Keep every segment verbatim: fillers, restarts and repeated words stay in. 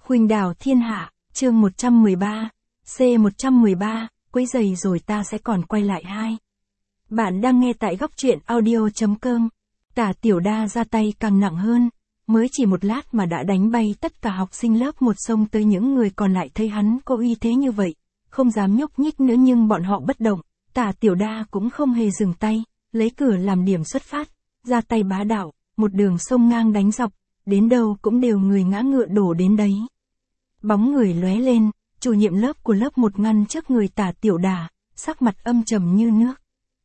Khuynh đảo thiên hạ, chương một trăm mười ba, C một trăm mười ba, quấy giày rồi ta sẽ còn quay lại hai. Bạn đang nghe tại góc truyện audio.com. Tả Tiểu Đa ra tay càng nặng hơn, mới chỉ một lát mà đã đánh bay tất cả học sinh lớp một xông tới. Những người còn lại thấy hắn có uy thế như vậy, không dám nhúc nhích nữa, nhưng bọn họ bất động. Tả Tiểu Đa cũng không hề dừng tay, lấy cửa làm điểm xuất phát, ra tay bá đạo, một đường sông ngang đánh dọc, đến đâu cũng đều người ngã ngựa đổ đến đấy. Bóng người lóe lên, chủ nhiệm lớp của lớp một ngăn trước người Tả Tiểu Đa, sắc mặt âm trầm như nước.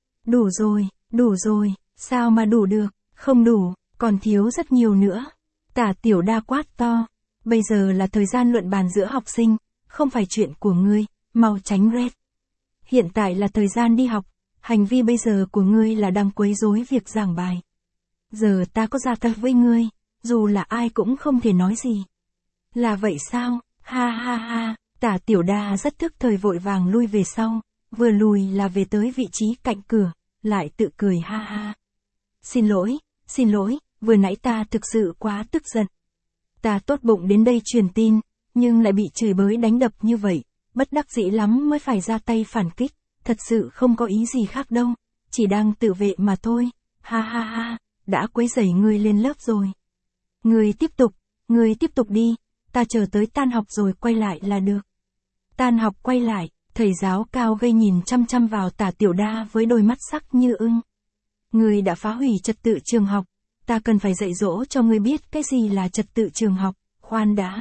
Đủ rồi, đủ rồi, sao mà đủ được, không đủ, còn thiếu rất nhiều nữa. Tả Tiểu Đa quát to, bây giờ là thời gian luận bàn giữa học sinh, không phải chuyện của ngươi, mau tránh red. Hiện tại là thời gian đi học, hành vi bây giờ của ngươi là đang quấy rối việc giảng bài. Giờ ta có ra tay với ngươi, dù là ai cũng không thể nói gì. Là vậy sao, ha ha ha, Tả Tiểu Đa rất thức thời vội vàng lui về sau, vừa lùi là về tới vị trí cạnh cửa, lại tự cười ha ha. Xin lỗi, xin lỗi, vừa nãy ta thực sự quá tức giận. Ta tốt bụng đến đây truyền tin, nhưng lại bị chửi bới đánh đập như vậy, bất đắc dĩ lắm mới phải ra tay phản kích, thật sự không có ý gì khác đâu, chỉ đang tự vệ mà thôi, ha ha ha, đã quấy rầy ngươi lên lớp rồi. Ngươi tiếp tục, ngươi tiếp tục đi, ta chờ tới tan học rồi quay lại là được. Tan học quay lại, thầy giáo cao gây nhìn chăm chăm vào Tả Tiểu Đa với đôi mắt sắc như ưng. Ngươi đã phá hủy trật tự trường học, ta cần phải dạy dỗ cho ngươi biết cái gì là trật tự trường học, khoan đã.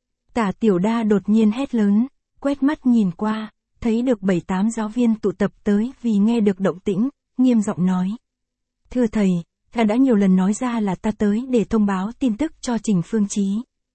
Tả Tiểu Đa đột nhiên hét lớn, quét mắt nhìn qua, thấy được bảy tám giáo viên tụ tập tới vì nghe được động tĩnh, nghiêm giọng nói. Thưa thầy, ta đã nhiều lần nói ra là ta tới để thông báo tin tức cho Trình Phương Chí.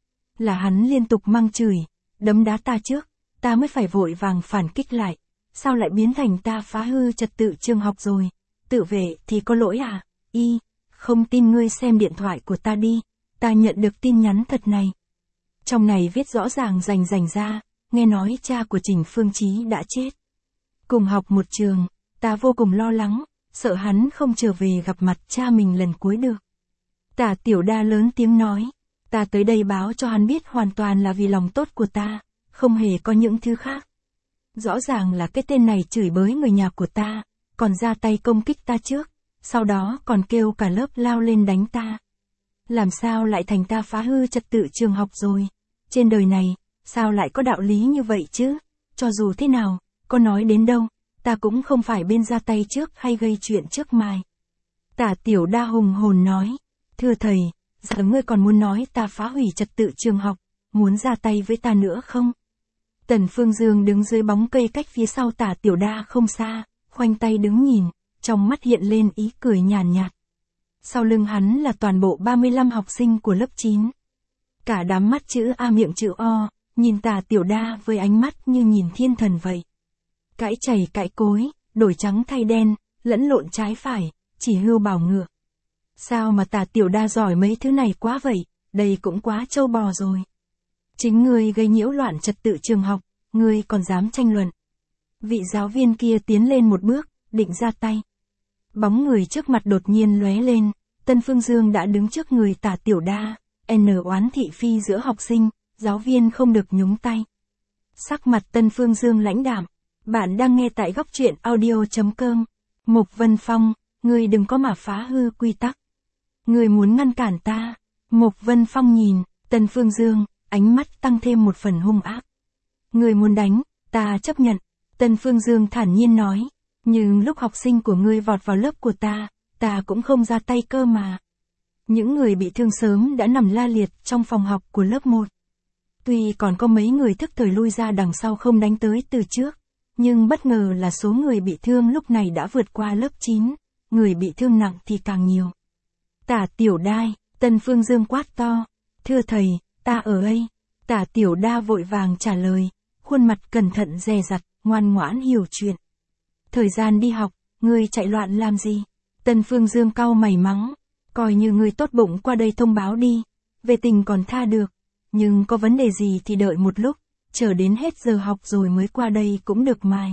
Là hắn liên tục mang chửi, đấm đá ta trước, ta mới phải vội vàng phản kích lại, sao lại biến thành ta phá hư trật tự trường học rồi, tự vệ thì có lỗi à, y, không tin ngươi xem điện thoại của ta đi, ta nhận được tin nhắn thật này. Trong này viết rõ ràng rành rành ra, nghe nói cha của Trình Phương Chí đã chết. Cùng học một trường, ta vô cùng lo lắng, sợ hắn không trở về gặp mặt cha mình lần cuối được. Tả Tiểu Đa lớn tiếng nói, ta tới đây báo cho hắn biết hoàn toàn là vì lòng tốt của ta, không hề có những thứ khác. Rõ ràng là cái tên này chửi bới người nhà của ta, còn ra tay công kích ta trước, sau đó còn kêu cả lớp lao lên đánh ta. Làm sao lại thành ta phá hư trật tự trường học rồi? Trên đời này, sao lại có đạo lý như vậy chứ? Cho dù thế nào, có nói đến đâu, ta cũng không phải bên ra tay trước hay gây chuyện trước mài. Tả Tiểu Đa hùng hồn nói, thưa thầy, giờ ngươi còn muốn nói ta phá hủy trật tự trường học, muốn ra tay với ta nữa không? Tần Phương Dương đứng dưới bóng cây cách phía sau Tả Tiểu Đa không xa, khoanh tay đứng nhìn, trong mắt hiện lên ý cười nhàn nhạt, nhạt. Sau lưng hắn là toàn bộ ba mươi lăm học sinh của lớp chín. Cả đám mắt chữ A miệng chữ O, nhìn Tả Tiểu Đa với ánh mắt như nhìn thiên thần vậy. Cãi chày cãi cối, đổi trắng thay đen, lẫn lộn trái phải, chỉ hươu bảo ngựa. Sao mà Tả Tiểu Đa giỏi mấy thứ này quá vậy, đây cũng quá trâu bò rồi. Chính ngươi gây nhiễu loạn trật tự trường học, ngươi còn dám tranh luận. Vị giáo viên kia tiến lên một bước, định ra tay. Bóng người trước mặt đột nhiên lóe lên, Tân Phương Dương đã đứng trước người Tả Tiểu Đa, n oán thị phi giữa học sinh, giáo viên không được nhúng tay. Sắc mặt Tân Phương Dương lãnh đạm, bạn đang nghe tại góc truyện audio.com. Mục Vân Phong, ngươi đừng có mà phá hư quy tắc. Ngươi muốn ngăn cản ta. Mục Vân Phong nhìn, Tân Phương Dương, ánh mắt tăng thêm một phần hung ác. Ngươi muốn đánh, ta chấp nhận. Tân Phương Dương thản nhiên nói, nhưng lúc học sinh của ngươi vọt vào lớp của ta, ta cũng không ra tay cơ mà. Những người bị thương sớm đã nằm la liệt trong phòng học của lớp một. Tuy còn có mấy người thức thời lui ra đằng sau không đánh tới từ trước, nhưng bất ngờ là số người bị thương lúc này đã vượt qua lớp chín, người bị thương nặng thì càng nhiều. Tả Tiểu Đa, Tân Phương Dương quát to, thưa thầy, ta ở đây. Tả Tiểu Đa vội vàng trả lời, khuôn mặt cẩn thận dè dặt, ngoan ngoãn hiểu chuyện. Thời gian đi học, ngươi chạy loạn làm gì? Tân Phương Dương cau mày mắng, coi như ngươi tốt bụng qua đây thông báo đi, về tình còn tha được, nhưng có vấn đề gì thì đợi một lúc, chờ đến hết giờ học rồi mới qua đây cũng được mài.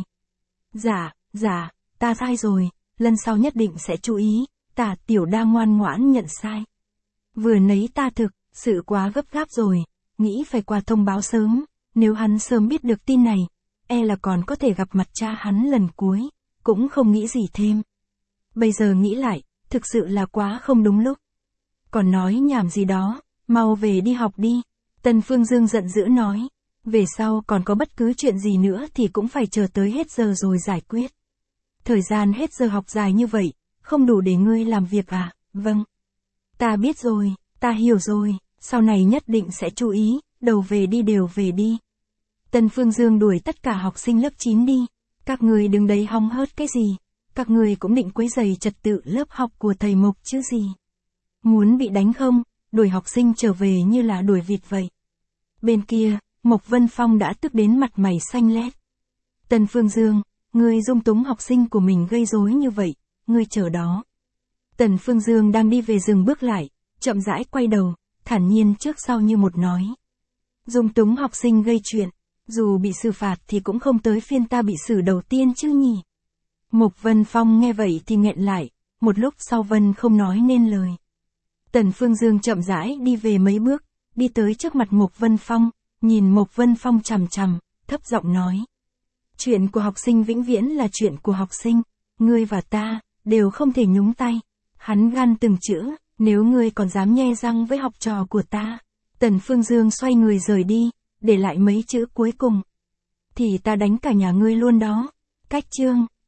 Dạ, dạ, ta sai rồi, lần sau nhất định sẽ chú ý. Tả Tiểu Đa ngoan ngoãn nhận sai. Vừa nấy ta thực, sự quá gấp gáp rồi, nghĩ phải qua thông báo sớm, nếu hắn sớm biết được tin này, e là còn có thể gặp mặt cha hắn lần cuối, cũng không nghĩ gì thêm. Bây giờ nghĩ lại, thực sự là quá không đúng lúc. Còn nói nhảm gì đó, mau về đi học đi. Tần Phương Dương giận dữ nói, về sau còn có bất cứ chuyện gì nữa thì cũng phải chờ tới hết giờ rồi giải quyết. Thời gian hết giờ học dài như vậy, không đủ để ngươi làm việc à? Vâng. Ta biết rồi, ta hiểu rồi, sau này nhất định sẽ chú ý, đầu về đi đều về đi. Tần Phương Dương đuổi tất cả học sinh lớp chín đi. Các người đừng đấy hong hớt cái gì. Các người cũng định quấy rầy trật tự lớp học của thầy Mục chứ gì. Muốn bị đánh không, đuổi học sinh trở về như là đuổi vịt vậy. Bên kia, Mộc Vân Phong đã tức đến mặt mày xanh lét. Tần Phương Dương, ngươi dung túng học sinh của mình gây rối như vậy, ngươi chờ đó. Tần Phương Dương đang đi về dừng bước lại, chậm rãi quay đầu, thản nhiên trước sau như một nói. Dung túng học sinh gây chuyện, dù bị xử phạt thì cũng không tới phiên ta bị xử đầu tiên chứ nhỉ. Mộc Vân Phong nghe vậy thì nghẹn lại, một lúc sau Vân không nói nên lời. Tần Phương Dương chậm rãi đi về mấy bước, đi tới trước mặt Mộc Vân Phong, nhìn Mộc Vân Phong chằm chằm, thấp giọng nói. Chuyện của học sinh vĩnh viễn là chuyện của học sinh, ngươi và ta, đều không thể nhúng tay. Hắn gan từng chữ, nếu ngươi còn dám nhe răng với học trò của ta. Tần Phương Dương xoay người rời đi, để lại mấy chữ cuối cùng. Thì ta đánh cả nhà ngươi luôn đó. Cách chương.